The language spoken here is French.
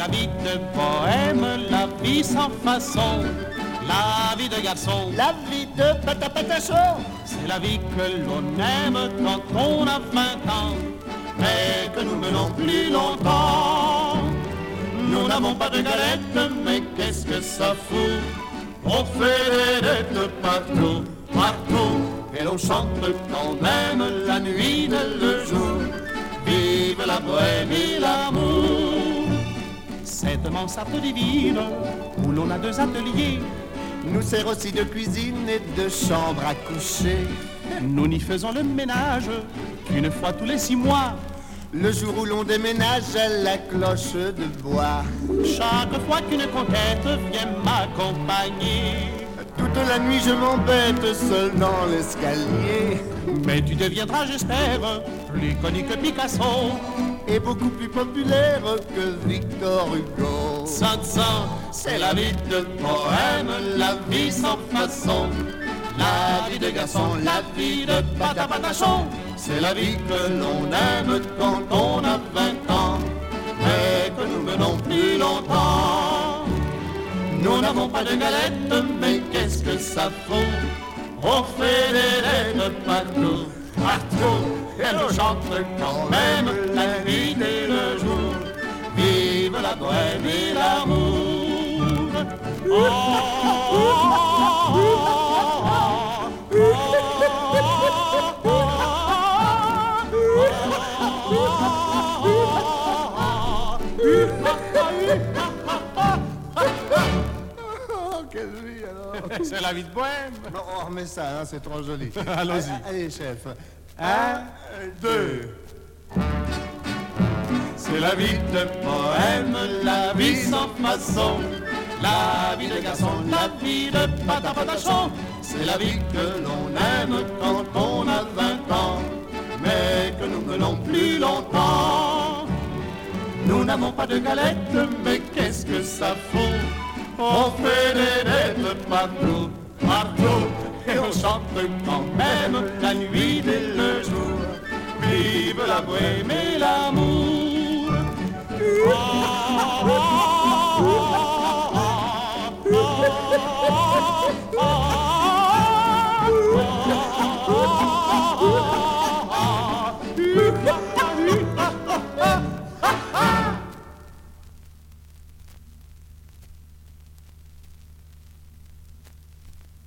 la vie de bohème, la vie sans façon, la vie de garçon, la vie de patapatachon. c'est la vie que l'on aime quand on a 20 ans, mais que nous menons plus longtemps. Nous n'avons pas de galette, mais qu'est-ce que ça fout? On fait des dettes partout, partout, et l'on chante quand même la nuit et le jour. Vive la bohème et l'amour. Cette mansarde divine où l'on a 2 ateliers nous sert aussi de cuisine et de chambre à coucher. Nous n'y faisons le ménage qu'une fois tous les 6 mois. Le jour où l'on déménage à la cloche de bois. Chaque fois qu'une conquête vient m'accompagner, toute la nuit je m'embête seul dans l'escalier. Mais tu deviendras, j'espère, plus connu que Picasso et beaucoup plus populaire que Victor Hugo. C'est la vie de poème, la vie sans façon, la vie de garçon, la vie de patapatachon. C'est la vie que l'on aime quand on a 20 ans, mais que nous menons plus longtemps. Nous n'avons pas de galette, mais qu'est-ce que ça fout? On fait des lettres partout, partout, et l'on chante quand même la nuit et le jour. Vive la bohème et l'amour. Oh, oh, oh, oh, quelle vie alors. c'est la vie de bohème. Bon, on remet ça, hein, c'est trop joli. Allons-y. Allez, chef. 1, 2. C'est la vie de poème, la vie sans façon, la vie de garçon, la vie de patapatachon. C'est la vie que l'on aime quand on a 20 ans, mais que nous menons plus longtemps. Nous n'avons pas de galette, mais qu'est-ce que ça fout? On fait des dettes partout, partout, et on chante quand même la nuit et le jour. Vive la bohème et l'amour. Oh, oh, oh, oh, oh, oh, oh.